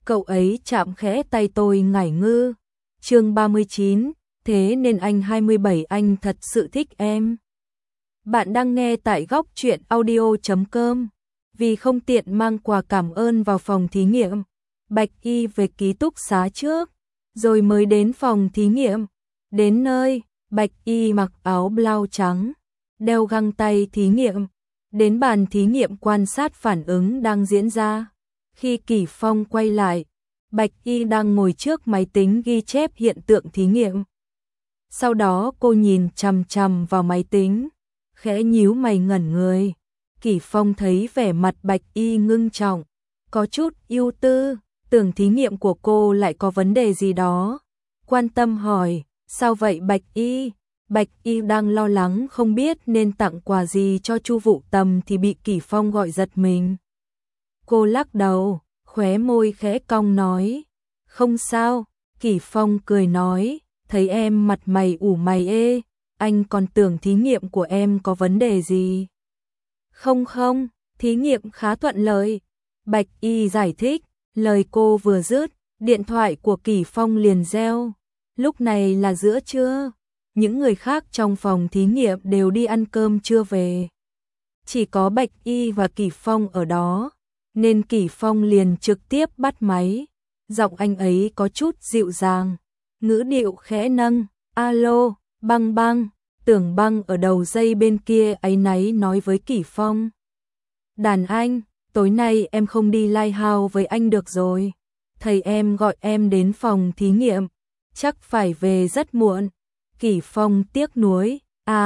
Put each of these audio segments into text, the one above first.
Cậu ấy chạm khẽ tay tôi Ngải Ngư. Chương 39, thế nên anh 27 anh thật sự thích em. Bạn đang nghe tại góc truyện audio.com. Vì không tiện mang quà cảm ơn vào phòng thí nghiệm, Bạch Y về ký túc xá trước, rồi mới đến phòng thí nghiệm. Đến nơi, Bạch Y mặc áo blau trắng, đeo găng tay thí nghiệm, đến bàn thí nghiệm quan sát phản ứng đang diễn ra. Khi Kỷ Phong quay lại, Bạch Y đang ngồi trước máy tính ghi chép hiện tượng thí nghiệm. Sau đó cô nhìn chằm chằm vào máy tính, khẽ nhíu mày ngẩn người. Kỷ Phong thấy vẻ mặt Bạch Y ngưng trọng, có chút ưu tư, tưởng thí nghiệm của cô lại có vấn đề gì đó. Quan tâm hỏi, sao vậy Bạch Y? Bạch Y đang lo lắng không biết nên tặng quà gì cho Chu Vũ Tầm thì bị Kỷ Phong gọi giật mình. Cô lắc đầu, khóe môi khẽ cong nói, không sao. Kỷ Phong cười nói, thấy em mặt mày ủ mày ê, anh còn tưởng thí nghiệm của em có vấn đề gì. Không, thí nghiệm khá thuận lợi. Bạch Y giải thích, lời cô vừa dứt, điện thoại của Kỷ Phong liền reo. Lúc này là giữa trưa, những người khác trong phòng thí nghiệm đều đi ăn cơm trưa về. Chỉ có Bạch Y và Kỷ Phong ở đó, nên Kỷ Phong liền trực tiếp bắt máy. Giọng anh ấy có chút dịu dàng, ngữ điệu khẽ nâng, alo, Băng Băng. Tưởng Băng ở đầu dây bên kia áy náy nói với Kỷ Phong. Đàn anh, tối nay em không đi Lighthouse với anh được rồi. Thầy em gọi em đến phòng thí nghiệm, chắc phải về rất muộn. Kỷ Phong tiếc nuối,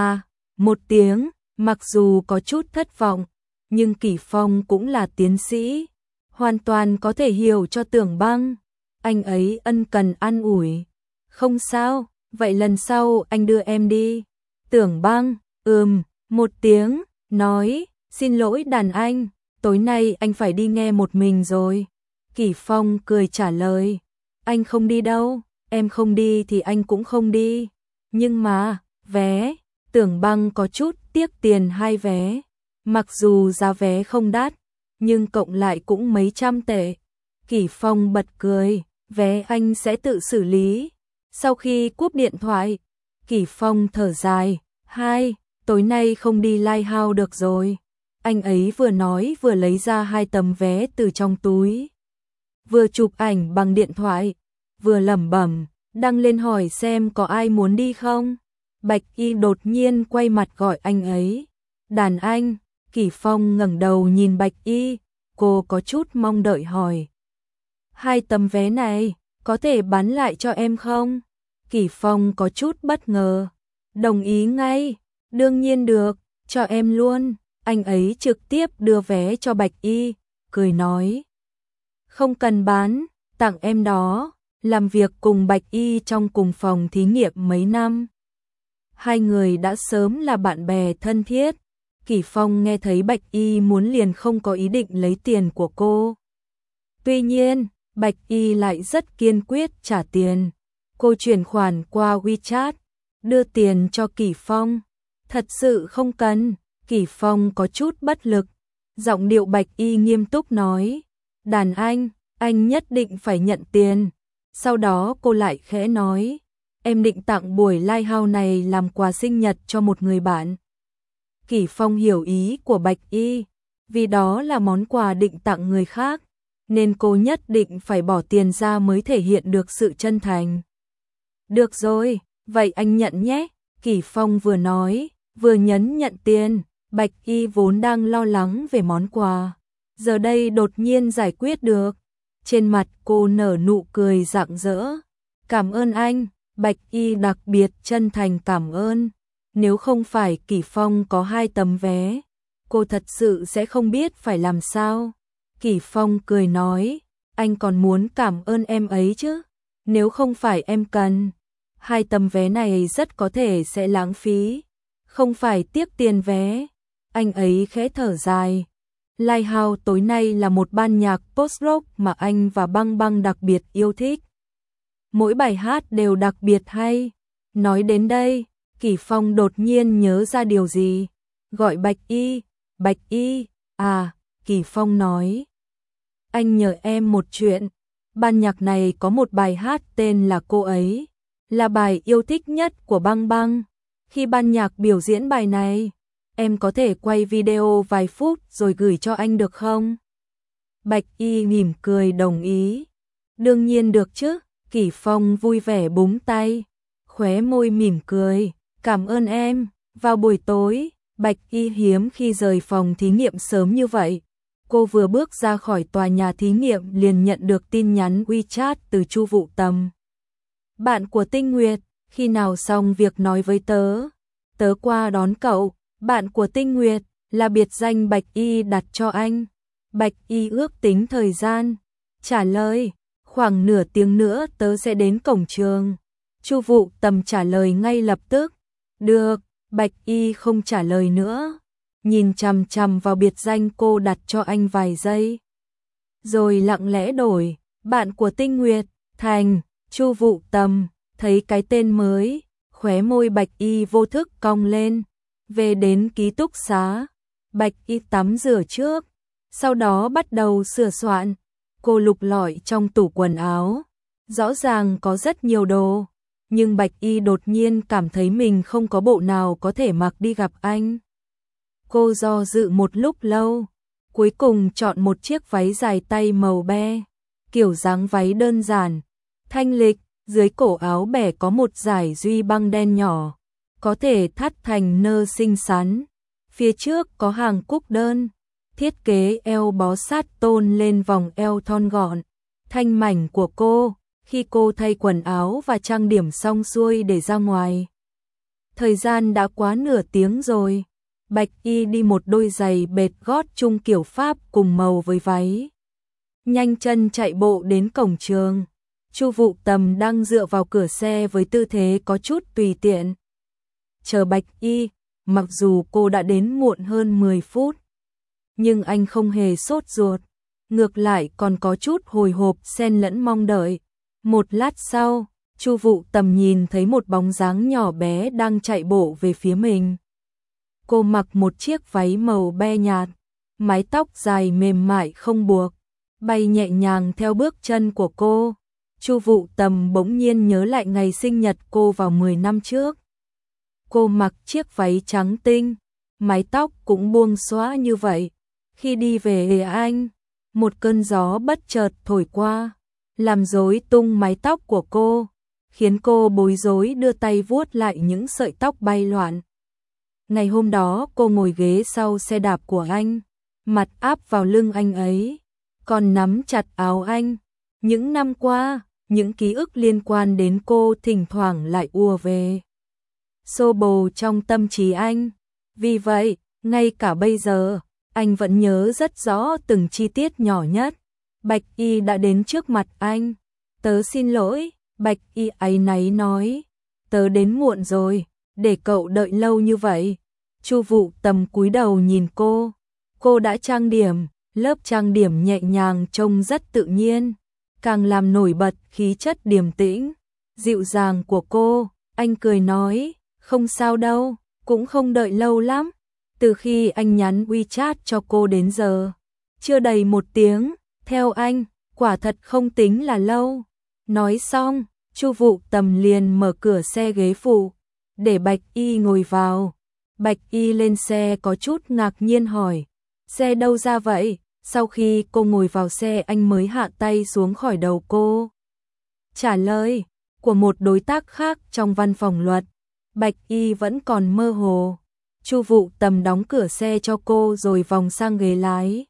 một tiếng, mặc dù có chút thất vọng, nhưng Kỷ Phong cũng là tiến sĩ, hoàn toàn có thể hiểu cho Tưởng Băng. Anh ấy ân cần an ủi, không sao, vậy lần sau anh đưa em đi. Tưởng Băng, một tiếng, nói, xin lỗi đàn anh, tối nay anh phải đi nghe một mình rồi. Kỷ Phong cười trả lời, anh không đi đâu, em không đi thì anh cũng không đi. Nhưng mà, vé, Tưởng Băng có chút tiếc tiền 2 vé. Mặc dù giá vé không đắt, nhưng cộng lại cũng mấy trăm tệ. Kỷ Phong bật cười, vé anh sẽ tự xử lý. Sau khi cúp điện thoại, Kỷ Phong thở dài, tối nay không đi Lighthouse được rồi. Anh ấy vừa nói vừa lấy ra 2 tấm vé từ trong túi, vừa chụp ảnh bằng điện thoại, vừa lẩm bẩm, đăng lên hỏi xem có ai muốn đi không. Bạch Y đột nhiên quay mặt gọi anh ấy, đàn anh. Kỷ Phong ngẩng đầu nhìn Bạch Y, cô có chút mong đợi hỏi, 2 tấm vé này có thể bán lại cho em không? Kỷ Phong có chút bất ngờ, đồng ý ngay, đương nhiên được, cho em luôn. Anh ấy trực tiếp đưa vé cho Bạch Y, cười nói, không cần bán, tặng em đó. Làm việc cùng Bạch Y trong cùng phòng thí nghiệm mấy năm, hai người đã sớm là bạn bè thân thiết. Kỷ Phong nghe thấy Bạch Y muốn liền không có ý định lấy tiền của cô. Tuy nhiên, Bạch Y lại rất kiên quyết trả tiền. Cô chuyển khoản qua WeChat, đưa tiền cho Kỷ Phong. Thật sự không cần. Kỷ Phong có chút bất lực. Giọng điệu Bạch Y nghiêm túc nói, đàn anh nhất định phải nhận tiền. Sau đó cô lại khẽ nói, em định tặng buổi Lighthouse này làm quà sinh nhật cho một người bạn. Kỷ Phong hiểu ý của Bạch Y, vì đó là món quà định tặng người khác, nên cô nhất định phải bỏ tiền ra mới thể hiện được sự chân thành. Được rồi, vậy anh nhận nhé. Kỷ Phong vừa nói, vừa nhấn nhận tiền. Bạch Y vốn đang lo lắng về món quà, giờ đây đột nhiên giải quyết được. Trên mặt cô nở nụ cười rạng rỡ. Cảm ơn anh. Bạch Y đặc biệt chân thành cảm ơn. Nếu không phải Kỷ Phong có 2 tấm vé, cô thật sự sẽ không biết phải làm sao. Kỷ Phong cười nói, anh còn muốn cảm ơn em ấy chứ. Nếu không phải em cần, 2 tấm vé này rất có thể sẽ lãng phí. Không phải tiếc tiền vé. Anh ấy khẽ thở dài. Lighthouse tối nay là một ban nhạc post-rock mà anh và Băng Băng đặc biệt yêu thích. Mỗi bài hát đều đặc biệt hay. Nói đến đây, Kỷ Phong đột nhiên nhớ ra điều gì. Gọi Bạch Y. Bạch Y, Kỷ Phong nói. Anh nhờ em một chuyện. Ban nhạc này có một bài hát tên là Cô ấy, là bài yêu thích nhất của Băng Băng. Khi ban nhạc biểu diễn bài này, em có thể quay video vài phút rồi gửi cho anh được không? Bạch Y mỉm cười đồng ý. Đương nhiên được chứ, Kỷ Phong vui vẻ búng tay, khóe môi mỉm cười, cảm ơn em. Vào buổi tối, Bạch Y hiếm khi rời phòng thí nghiệm sớm như vậy. Cô vừa bước ra khỏi tòa nhà thí nghiệm liền nhận được tin nhắn WeChat từ Chu Vụ Tầm. Bạn của Tinh Nguyệt, khi nào xong việc nói với tớ. Tớ qua đón cậu. Bạn của Tinh Nguyệt là biệt danh Bạch Y đặt cho anh. Bạch Y ước tính thời gian. Trả lời, khoảng nửa tiếng nữa tớ sẽ đến cổng trường. Chu Vụ Tầm trả lời ngay lập tức. Được, Bạch Y không trả lời nữa. Nhìn chằm chằm vào biệt danh cô đặt cho anh vài giây. Rồi lặng lẽ đổi, bạn của Tinh Nguyệt, thành Chu Vụ Tầm. Thấy cái tên mới, khóe môi Bạch Y vô thức cong lên. Về đến ký túc xá, Bạch Y tắm rửa trước, sau đó bắt đầu sửa soạn. Cô lục lọi trong tủ quần áo, rõ ràng có rất nhiều đồ, nhưng Bạch Y đột nhiên cảm thấy mình không có bộ nào có thể mặc đi gặp anh. Cô do dự một lúc lâu, cuối cùng chọn một chiếc váy dài tay màu be, kiểu dáng váy đơn giản, thanh lịch, dưới cổ áo bẻ có một dải duy băng đen nhỏ, có thể thắt thành nơ xinh xắn. Phía trước có hàng cúc đơn, thiết kế eo bó sát tôn lên vòng eo thon gọn, thanh mảnh của cô. Khi cô thay quần áo và trang điểm xong xuôi để ra ngoài, thời gian đã quá nửa tiếng rồi. Bạch Y đi một đôi giày bệt gót chung kiểu Pháp cùng màu với váy, nhanh chân chạy bộ đến cổng trường. Chu Vụ Tầm đang dựa vào cửa xe với tư thế có chút tùy tiện, chờ Bạch Y. Mặc dù cô đã đến muộn hơn 10 phút, nhưng anh không hề sốt ruột, ngược lại còn có chút hồi hộp xen lẫn mong đợi. Một lát sau, Chu Vụ Tầm nhìn thấy một bóng dáng nhỏ bé đang chạy bộ về phía mình. Cô mặc một chiếc váy màu be nhạt, mái tóc dài mềm mại không buộc, bay nhẹ nhàng theo bước chân của cô. Chu Vụ Tầm bỗng nhiên nhớ lại ngày sinh nhật cô vào 10 năm trước. Cô mặc chiếc váy trắng tinh, mái tóc cũng buông xõa như vậy. Khi đi về anh, một cơn gió bất chợt thổi qua, làm rối tung mái tóc của cô, khiến cô bối rối đưa tay vuốt lại những sợi tóc bay loạn. Ngày hôm đó cô ngồi ghế sau xe đạp của anh, mặt áp vào lưng anh ấy, còn nắm chặt áo anh. Những năm qua, những ký ức liên quan đến cô thỉnh thoảng lại ùa về, xô bồ trong tâm trí anh. Vì vậy, ngay cả bây giờ, anh vẫn nhớ rất rõ từng chi tiết nhỏ nhất. Bạch Y đã đến trước mặt anh. Tớ xin lỗi, Bạch Y áy náy nói. Tớ đến muộn rồi, để cậu đợi lâu như vậy. Chu Vụ Tầm cúi đầu nhìn cô. Cô đã trang điểm, lớp trang điểm nhẹ nhàng trông rất tự nhiên, càng làm nổi bật khí chất điềm tĩnh, dịu dàng của cô. Anh cười nói, không sao đâu, cũng không đợi lâu lắm. Từ khi anh nhắn WeChat cho cô đến giờ, chưa đầy 1 tiếng, theo anh, quả thật không tính là lâu. Nói xong, Chu Vụ Tầm liền mở cửa xe ghế phụ, để Bạch Y ngồi vào. Bạch Y lên xe có chút ngạc nhiên hỏi, xe đâu ra vậy? Sau khi cô ngồi vào xe anh mới hạ tay xuống khỏi đầu cô. Trả lời của một đối tác khác trong văn phòng luật. Bạch Y vẫn còn mơ hồ. Chu Vụ Tầm đóng cửa xe cho cô rồi vòng sang ghế lái.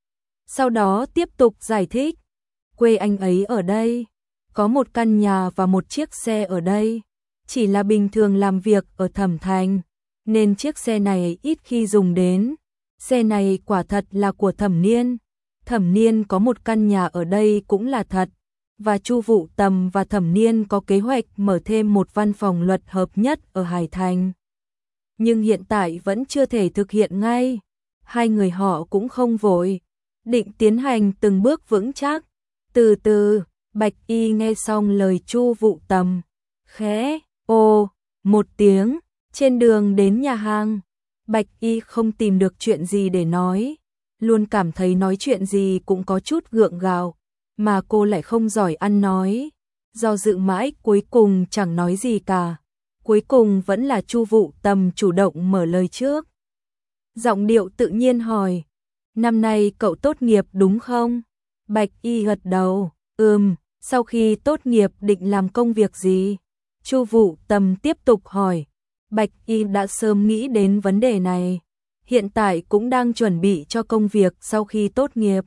Sau đó tiếp tục giải thích, quê anh ấy ở đây, có một căn nhà và một chiếc xe ở đây, chỉ là bình thường làm việc ở Thẩm Thành, nên chiếc xe này ít khi dùng đến. Xe này quả thật là của Thẩm Niên. Thẩm Niên có một căn nhà ở đây cũng là thật, và Chu Vụ Tầm và Thẩm Niên có kế hoạch mở thêm một văn phòng luật hợp nhất ở Hải Thành. Nhưng hiện tại vẫn chưa thể thực hiện ngay. Hai người họ cũng không vội, định tiến hành từng bước vững chắc. Từ từ, Bạch Y nghe xong lời Chu Vụ Tầm, khẽ ồ một tiếng. Trên đường đến nhà hàng, Bạch Y không tìm được chuyện gì để nói, luôn cảm thấy nói chuyện gì cũng có chút gượng gạo. mà cô lại không giỏi ăn nói. Do dự mãi cuối cùng chẳng nói gì cả. Cuối cùng vẫn là Chu Vũ Tầm chủ động mở lời trước. Giọng điệu tự nhiên hỏi, năm nay cậu tốt nghiệp đúng không? Bạch Y gật đầu, sau khi tốt nghiệp định làm công việc gì? Chu Vũ Tầm tiếp tục hỏi. Bạch Y đã sớm nghĩ đến vấn đề này, hiện tại cũng đang chuẩn bị cho công việc sau khi tốt nghiệp.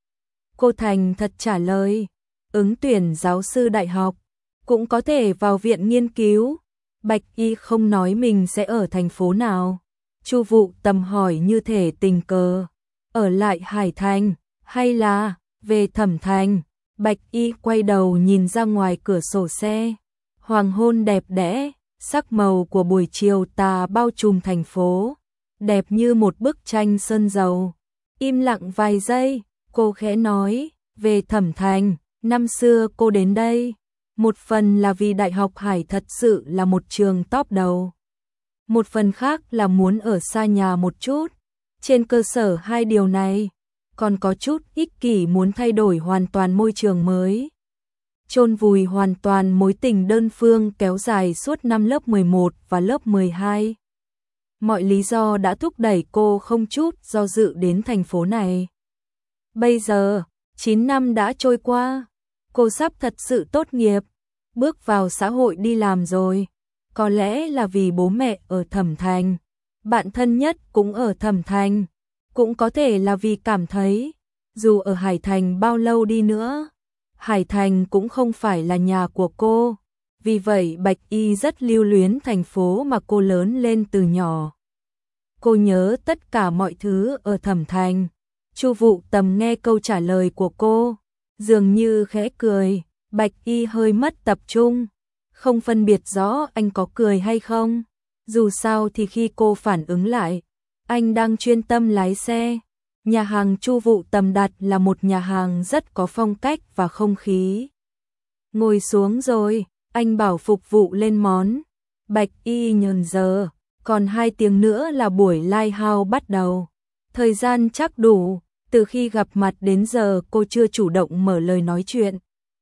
Cô thành thật trả lời, ứng tuyển giáo sư đại học, cũng có thể vào viện nghiên cứu. Bạch Y không nói mình sẽ ở thành phố nào. Chu Vũ Tầm hỏi như thể tình cờ, ở lại Hải Thành hay là về Thẩm Thành? Bạch Y quay đầu nhìn ra ngoài cửa sổ xe. Hoàng hôn đẹp đẽ, sắc màu của buổi chiều tà bao trùm thành phố, đẹp như một bức tranh sơn dầu. Im lặng vài giây, cô khẽ nói, về Thẩm Thành, năm xưa cô đến đây, một phần là vì Đại học Hải thật sự là một trường top đầu. Một phần khác là muốn ở xa nhà một chút. Trên cơ sở hai điều này, còn có chút ích kỷ muốn thay đổi hoàn toàn môi trường mới. Chôn vùi hoàn toàn mối tình đơn phương kéo dài suốt năm lớp 11 và lớp 12. Mọi lý do đã thúc đẩy cô không chút do dự đến thành phố này. Bây giờ, 9 năm đã trôi qua, cô sắp thật sự tốt nghiệp, bước vào xã hội đi làm rồi. Có lẽ là vì bố mẹ ở Thẩm Thành, bạn thân nhất cũng ở Thẩm Thành, cũng có thể là vì cảm thấy, dù ở Hải Thành bao lâu đi nữa, Hải Thành cũng không phải là nhà của cô. Vì vậy Bạch Y rất lưu luyến thành phố mà cô lớn lên từ nhỏ. Cô nhớ tất cả mọi thứ ở Thẩm Thành. Chu Vũ Tầm nghe câu trả lời của cô, dường như khẽ cười. Bạch Y hơi mất tập trung, không phân biệt rõ anh có cười hay không. Dù sao thì khi cô phản ứng lại, anh đang chuyên tâm lái xe. Nhà hàng Chu Vũ Tầm đặt là một nhà hàng rất có phong cách và không khí. Ngồi xuống rồi, anh bảo phục vụ lên món. Bạch Y nhờn giờ, còn 2 tiếng nữa là buổi live house bắt đầu. Thời gian chắc đủ, từ khi gặp mặt đến giờ cô chưa chủ động mở lời nói chuyện.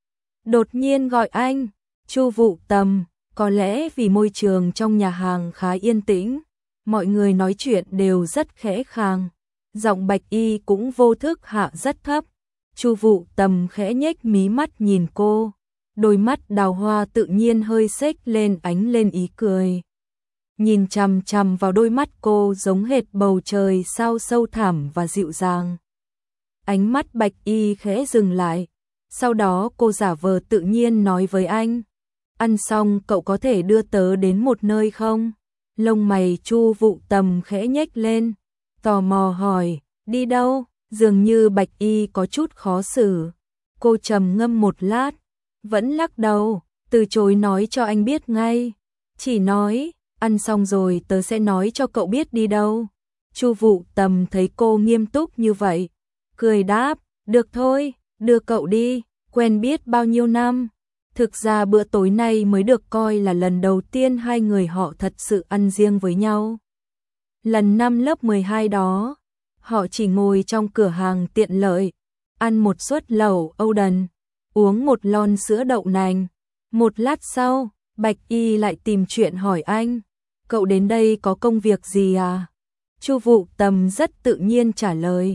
Đột nhiên gọi anh, Chu Vũ Tầm, có lẽ vì môi trường trong nhà hàng khá yên tĩnh, mọi người nói chuyện đều rất khẽ khàng. Giọng Bạch Y cũng vô thức hạ rất thấp. Chu Vũ Tầm khẽ nhếch mí mắt nhìn cô, đôi mắt đào hoa tự nhiên hơi xếch lên ánh lên ý cười. Nhìn chằm chằm vào đôi mắt cô giống hệt bầu trời sao sâu thẳm và dịu dàng. Ánh mắt Bạch Y khẽ dừng lại, sau đó cô giả vờ tự nhiên nói với anh, ăn xong cậu có thể đưa tớ đến một nơi không? Lông mày Chu Vũ Tầm khẽ nhếch lên, tò mò hỏi, đi đâu? Dường như Bạch Y có chút khó xử. Cô trầm ngâm một lát, vẫn lắc đầu, từ chối nói cho anh biết ngay. Chỉ nói, ăn xong rồi tớ sẽ nói cho cậu biết đi đâu. Chu Vũ Tầm thấy cô nghiêm túc như vậy, cười đáp, được thôi, đưa cậu đi, quen biết bao nhiêu năm. Thực ra bữa tối nay mới được coi là lần đầu tiên hai người họ thật sự ăn riêng với nhau. Lần năm lớp 12 đó, họ chỉ ngồi trong cửa hàng tiện lợi, ăn một suất lẩu Âu Đần, uống một lon sữa đậu nành. Một lát sau, Bạch Y lại tìm chuyện hỏi anh, cậu đến đây có công việc gì à? Chu Vũ Tầm rất tự nhiên trả lời,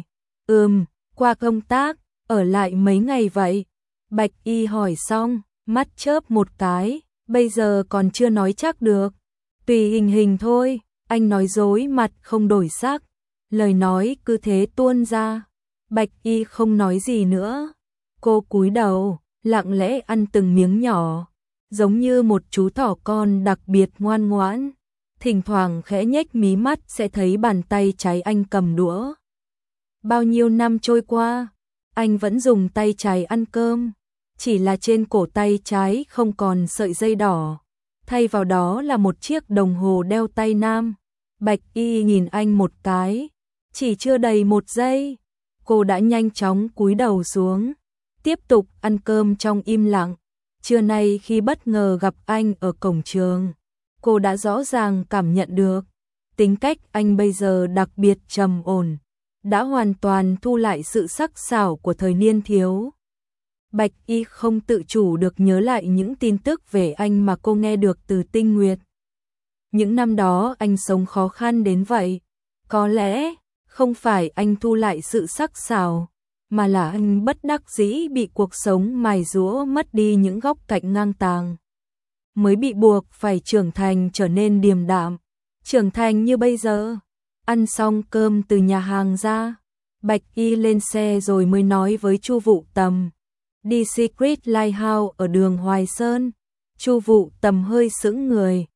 qua công tác, ở lại mấy ngày vậy? Bạch Y hỏi xong, mắt chớp một cái, bây giờ còn chưa nói chắc được. Tùy hình hình thôi, anh nói dối mặt không đổi sắc, lời nói cứ thế tuôn ra. Bạch Y không nói gì nữa. Cô cúi đầu, lặng lẽ ăn từng miếng nhỏ, giống như một chú thỏ con đặc biệt ngoan ngoãn. Thỉnh thoảng khẽ nhếch mí mắt sẽ thấy bàn tay trái anh cầm đũa. Bao nhiêu năm trôi qua, anh vẫn dùng tay trái ăn cơm, chỉ là trên cổ tay trái không còn sợi dây đỏ, thay vào đó là một chiếc đồng hồ đeo tay nam. Bạch Y nhìn anh một cái, chỉ chưa đầy 1 giây, cô đã nhanh chóng cúi đầu xuống, tiếp tục ăn cơm trong im lặng. Trưa nay khi bất ngờ gặp anh ở cổng trường, cô đã rõ ràng cảm nhận được, tính cách anh bây giờ đặc biệt trầm ổn, đã hoàn toàn thu lại sự sắc sảo của thời niên thiếu. Bạch Y không tự chủ được nhớ lại những tin tức về anh mà cô nghe được từ Tinh Nguyệt. Những năm đó anh sống khó khăn đến vậy, có lẽ không phải anh thu lại sự sắc sảo, mà là anh bất đắc dĩ bị cuộc sống mài giũa mất đi những góc cạnh ngang tàng, mới bị buộc phải trưởng thành trở nên điềm đạm, trưởng thành như bây giờ. Ăn xong cơm từ nhà hàng ra, Bạch Y lên xe rồi mới nói với Chu Vũ Tầm, đi Secret Lighthouse ở đường Hoài Sơn. Chu Vũ Tầm hơi sững người,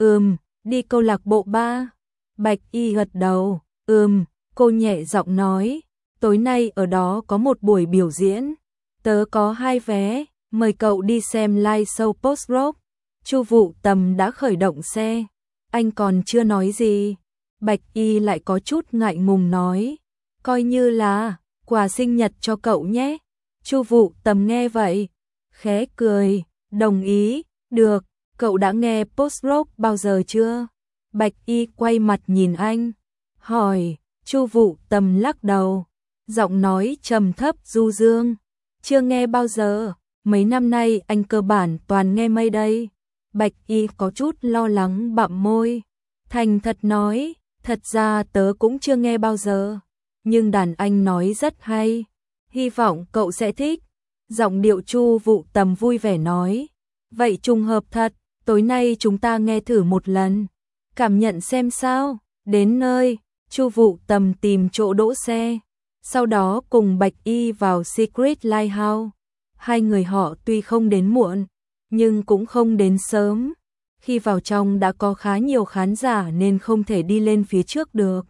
đi câu lạc bộ ba. Bạch Y gật đầu, cô nhẹ giọng nói, tối nay ở đó có một buổi biểu diễn, tớ có 2 vé, mời cậu đi xem live show post rock. Chu Vũ Tầm đã khởi động xe, anh còn chưa nói gì, Bạch Y lại có chút ngại ngùng nói, coi như là quà sinh nhật cho cậu nhé. Chu Vũ Tầm nghe vậy, khẽ cười, đồng ý, được, cậu đã nghe post rock bao giờ chưa? Bạch Y quay mặt nhìn anh, hỏi. Chu Vũ Tầm lắc đầu, giọng nói trầm thấp du dương, chưa nghe bao giờ, mấy năm nay anh cơ bản toàn nghe mây đây. Bạch Y có chút lo lắng bặm môi, thành thật nói, thật ra tớ cũng chưa nghe bao giờ, nhưng đàn anh nói rất hay, hy vọng cậu sẽ thích. Giọng điệu Chu Vũ Tầm vui vẻ nói, vậy trùng hợp thật, tối nay chúng ta nghe thử một lần, cảm nhận xem sao. Đến nơi, Chu Vũ Tầm tìm chỗ đỗ xe, sau đó cùng Bạch Y vào Secret Lighthouse. Hai người họ tuy không đến muộn, nhưng cũng không đến sớm. Khi vào trong đã có khá nhiều khán giả nên không thể đi lên phía trước được.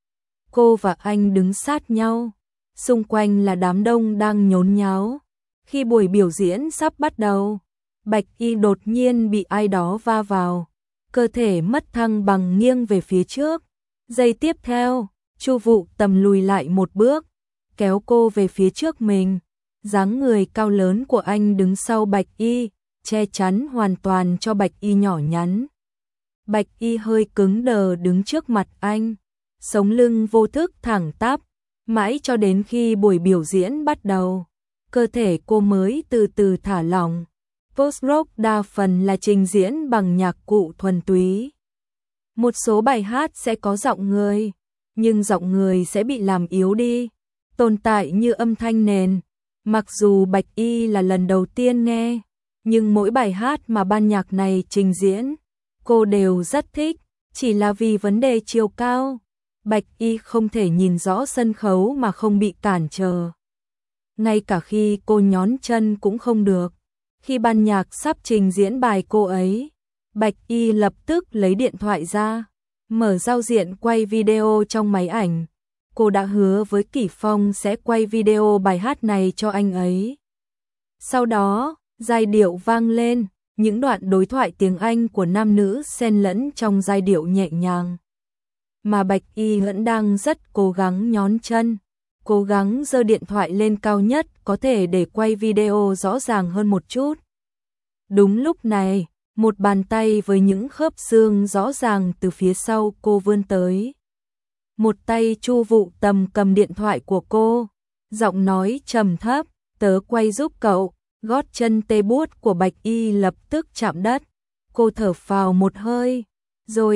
Cô và anh đứng sát nhau, xung quanh là đám đông đang nhốn nháo. Khi buổi biểu diễn sắp bắt đầu, Bạch Y đột nhiên bị ai đó va vào, cơ thể mất thăng bằng nghiêng về phía trước. Giây tiếp theo, Chu Vũ Tầm lùi lại một bước, kéo cô về phía trước mình. Dáng người cao lớn của anh đứng sau Bạch Y, che chắn hoàn toàn cho Bạch Y nhỏ nhắn. Bạch Y hơi cứng đờ đứng trước mặt anh, sống lưng vô thức thẳng tắp, mãi cho đến khi buổi biểu diễn bắt đầu, cơ thể cô mới từ từ thả lỏng. Post rock đa phần là trình diễn bằng nhạc cụ thuần túy. Một số bài hát sẽ có giọng người, nhưng giọng người sẽ bị làm yếu đi, tồn tại như âm thanh nền. Mặc dù Bạch Y là lần đầu tiên nghe, nhưng mỗi bài hát mà ban nhạc này trình diễn, cô đều rất thích, chỉ là vì vấn đề chiều cao. Bạch Y không thể nhìn rõ sân khấu mà không bị cản trở. Ngay cả khi cô nhón chân cũng không được. Khi ban nhạc sắp trình diễn bài cô ấy, Bạch Y lập tức lấy điện thoại ra, mở giao diện quay video trong máy ảnh. Cô đã hứa với Kỷ Phong sẽ quay video bài hát này cho anh ấy. Sau đó, giai điệu vang lên, những đoạn đối thoại tiếng Anh của nam nữ xen lẫn trong giai điệu nhẹ nhàng. Mà Bạch Y vẫn đang rất cố gắng nhón chân, cố gắng giơ điện thoại lên cao nhất có thể để quay video rõ ràng hơn một chút. Đúng lúc này, một bàn tay với những khớp xương rõ ràng từ phía sau cô vươn tới. Một tay Chu Vũ Tầm cầm điện thoại của cô, giọng nói trầm thấp, tớ quay giúp cậu. Gót chân tê buốt của Bạch Y lập tức chạm đất. Cô thở phào một hơi, rồi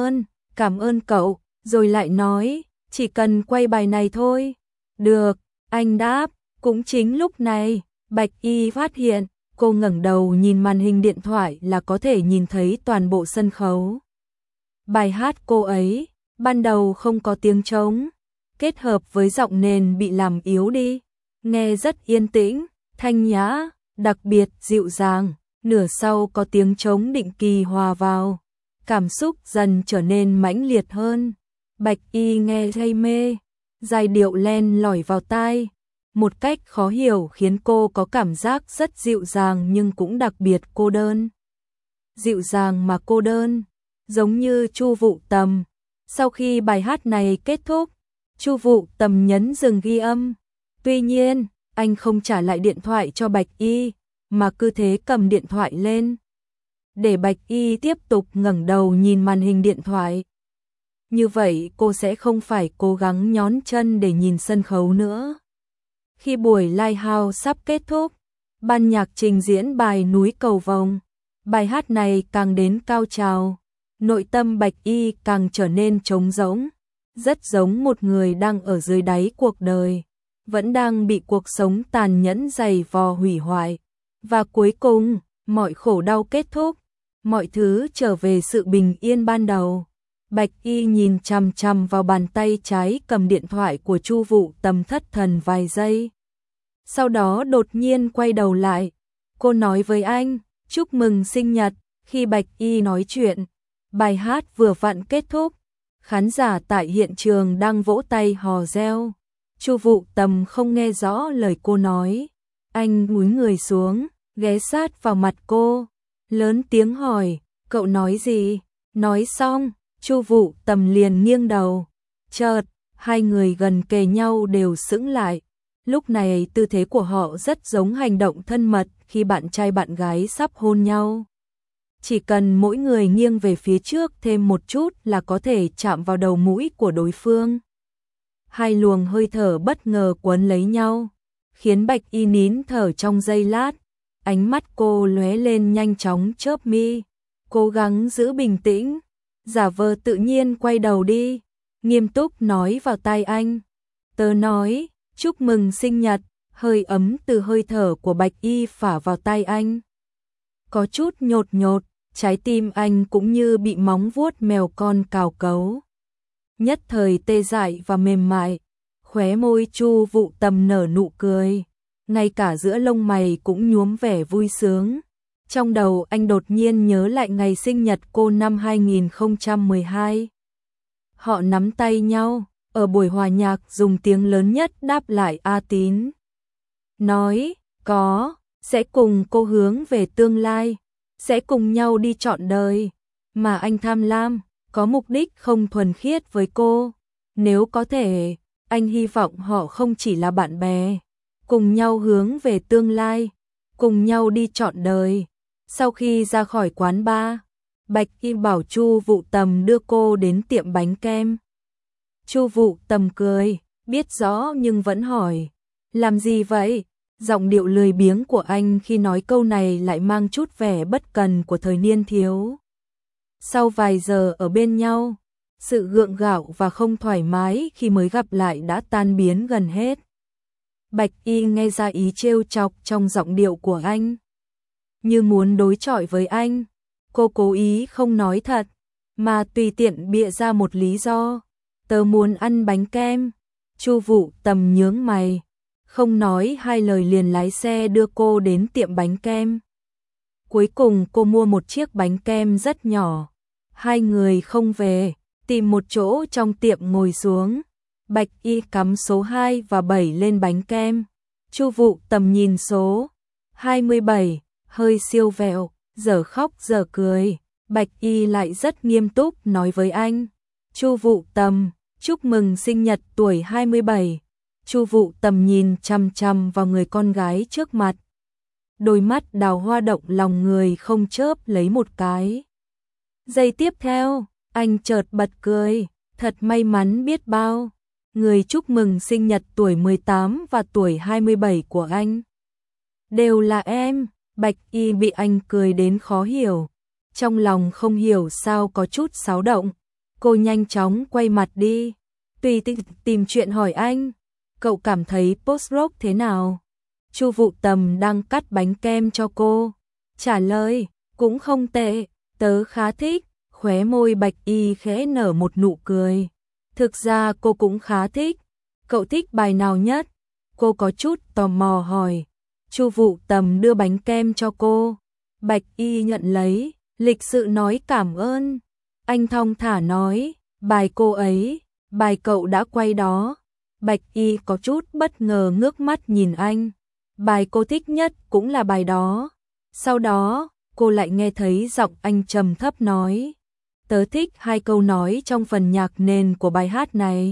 cảm ơn cậu, rồi lại nói, chỉ cần quay bài này thôi. Được, anh đáp. Cũng chính lúc này, Bạch Y phát hiện, cô ngẩng đầu nhìn màn hình điện thoại là có thể nhìn thấy toàn bộ sân khấu. Bài hát cô ấy, ban đầu không có tiếng trống, kết hợp với giọng nền bị làm yếu đi, nghe rất yên tĩnh, thanh nhã, đặc biệt dịu dàng, nửa sau có tiếng trống định kỳ hòa vào, cảm xúc dần trở nên mãnh liệt hơn. Bạch Y nghe say mê, giai điệu len lỏi vào tai, một cách khó hiểu khiến cô có cảm giác rất dịu dàng nhưng cũng đặc biệt cô đơn. Dịu dàng mà cô đơn, giống như Chu Vũ Tầm. Sau khi bài hát này kết thúc, Chu Vũ Tầm nhấn dừng ghi âm. Tuy nhiên, anh không trả lại điện thoại cho Bạch Y, mà cứ thế cầm điện thoại lên, để Bạch Y tiếp tục ngẩng đầu nhìn màn hình điện thoại. Như vậy cô sẽ không phải cố gắng nhón chân để nhìn sân khấu nữa. Khi buổi live house sắp kết thúc, Ban nhạc trình diễn bài Núi Cầu Vồng. Bài hát này càng đến cao trào, nội tâm Bạch Y càng trở nên trống rỗng, rất giống một người đang ở dưới đáy cuộc đời, vẫn đang bị cuộc sống tàn nhẫn giày vò hủy hoại. Và cuối cùng, mọi khổ đau kết thúc, mọi thứ trở về sự bình yên ban đầu. Bạch Y nhìn chằm chằm vào bàn tay trái cầm điện thoại của Chu Vũ Tầm thất thần vài giây. Sau đó đột nhiên quay đầu lại, cô nói với anh, chúc mừng sinh nhật. Khi Bạch Y nói chuyện, bài hát vừa vặn kết thúc, khán giả tại hiện trường đang vỗ tay hò reo. Chu Vũ Tầm không nghe rõ lời cô nói, anh cúi người xuống, ghé sát vào mặt cô, lớn tiếng hỏi, cậu nói gì? Nói xong, Chu Vũ Tầm liền nghiêng đầu. Chợt, hai người gần kề nhau đều sững lại. Lúc này tư thế của họ rất giống hành động thân mật khi bạn trai bạn gái sắp hôn nhau. Chỉ cần mỗi người nghiêng về phía trước thêm một chút là có thể chạm vào đầu mũi của đối phương. Hai luồng hơi thở bất ngờ quấn lấy nhau, khiến Bạch Y nín thở trong giây lát. Ánh mắt cô lóe lên nhanh chóng chớp mi, cố gắng giữ bình tĩnh, giả vờ tự nhiên quay đầu đi, nghiêm túc nói vào tai anh. Tớ nói, chúc mừng sinh nhật. Hơi ấm từ hơi thở của Bạch Y phả vào tai anh. Có chút nhột nhột, trái tim anh cũng như bị móng vuốt mèo con cào cấu. Nhất thời tê dại và mềm mại, khóe môi Chu Vũ Tầm nở nụ cười, ngay cả giữa lông mày cũng nhuốm vẻ vui sướng. Trong đầu anh đột nhiên nhớ lại ngày sinh nhật cô năm 2012. Họ nắm tay nhau, ở buổi hòa nhạc dùng tiếng lớn nhất đáp lại A Tín. Nói, sẽ cùng cô hướng về tương lai, sẽ cùng nhau đi trọn đời. Mà anh tham lam, có mục đích không thuần khiết với cô. Nếu có thể, anh hy vọng họ không chỉ là bạn bè, cùng nhau hướng về tương lai, cùng nhau đi trọn đời. Sau khi ra khỏi quán bar, Bạch Y bảo Chu Vũ Tầm đưa cô đến tiệm bánh kem. Chu Vũ Tầm cười, biết rõ nhưng vẫn hỏi, làm gì vậy? Giọng điệu lười biếng của anh khi nói câu này lại mang chút vẻ bất cần của thời niên thiếu. Sau vài giờ ở bên nhau, sự gượng gạo và không thoải mái khi mới gặp lại đã tan biến gần hết. Bạch Y nghe ra ý trêu chọc trong giọng điệu của anh. Như muốn đối chọi với anh, cô cố ý không nói thật, mà tùy tiện bịa ra một lý do. Tớ muốn ăn bánh kem. Chu Vũ Tầm nhướng mày, không nói hai lời liền lái xe đưa cô đến tiệm bánh kem. Cuối cùng cô mua một chiếc bánh kem rất nhỏ. Hai người không về, tìm một chỗ trong tiệm ngồi xuống. Bạch Y cắm số 2 và 7 lên bánh kem. Chu Vũ Tầm nhìn số 27, hơi siêu vẹo, giờ khóc giờ cười. Bạch Y lại rất nghiêm túc nói với anh, Chu Vũ Tầm, chúc mừng sinh nhật tuổi 27. Chu Vũ Tầm nhìn chằm chằm vào người con gái trước mặt. Đôi mắt đào hoa động lòng người không chớp lấy một cái. Giây tiếp theo, anh chợt bật cười, thật may mắn biết bao. Người chúc mừng sinh nhật tuổi 18 và tuổi 27 của anh đều là em. Bạch Y bị anh cười đến khó hiểu, trong lòng không hiểu sao có chút xáo động. Cô nhanh chóng quay mặt đi, tùy tìm chuyện hỏi anh, cậu cảm thấy post-rock thế nào? Chu Vũ Tầm đang cắt bánh kem cho cô, trả lời, cũng không tệ, tớ khá thích. Khóe môi Bạch Y khẽ nở một nụ cười. Thực ra cô cũng khá thích. Cậu thích bài nào nhất? Cô có chút tò mò hỏi. Chu Vũ Tầm đưa bánh kem cho cô. Bạch Y nhận lấy, lịch sự nói cảm ơn. Anh thong thả nói, bài cô ấy, bài cậu đã quay đó. Bạch Y có chút bất ngờ ngước mắt nhìn anh. Bài cô thích nhất cũng là bài đó. Sau đó, cô lại nghe thấy giọng anh trầm thấp nói, tớ thích hai câu nói trong phần nhạc nền của bài hát này.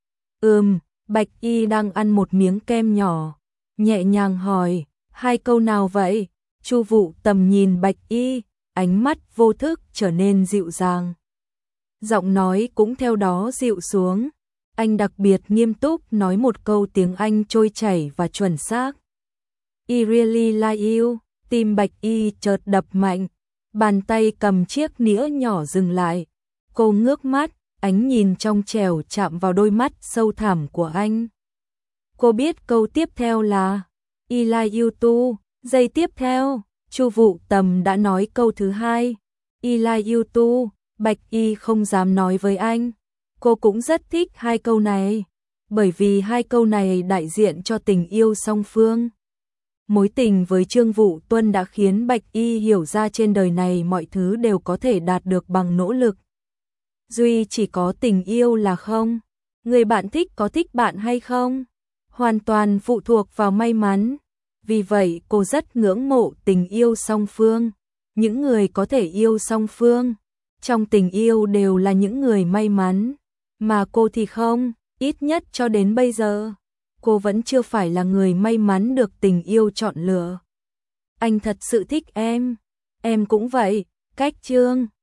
Bạch Y đang ăn một miếng kem nhỏ, nhẹ nhàng hỏi, hai câu nào vậy? Chu Vũ Tầm nhìn Bạch Y, ánh mắt vô thức trở nên dịu dàng. Giọng nói cũng theo đó dịu xuống. Anh đặc biệt nghiêm túc nói một câu tiếng Anh trôi chảy và chuẩn xác. I really like you. Tim Bạch Y chợt đập mạnh, bàn tay cầm chiếc nĩa nhỏ dừng lại. Cô ngước mắt, ánh nhìn trong trẻo chạm vào đôi mắt sâu thẳm của anh. Cô biết câu tiếp theo là I like you too. Giây tiếp theo, Chu Vụ Tầm đã nói câu thứ hai, I like you too. Bạch Y không dám nói với anh. Cô cũng rất thích hai câu này, bởi vì hai câu này đại diện cho tình yêu song phương. Mối tình với Trương Vụ Tuân đã khiến Bạch Y hiểu ra trên đời này mọi thứ đều có thể đạt được bằng nỗ lực. Duy chỉ có tình yêu là không. Người bạn thích có thích bạn hay không, hoàn toàn phụ thuộc vào may mắn. Vì vậy cô rất ngưỡng mộ tình yêu song phương. Những người có thể yêu song phương trong tình yêu đều là những người may mắn. Mà cô thì không, ít nhất cho đến bây giờ. Cô vẫn chưa phải là người may mắn được tình yêu chọn lựa. Anh thật sự thích em cũng vậy. Cách chương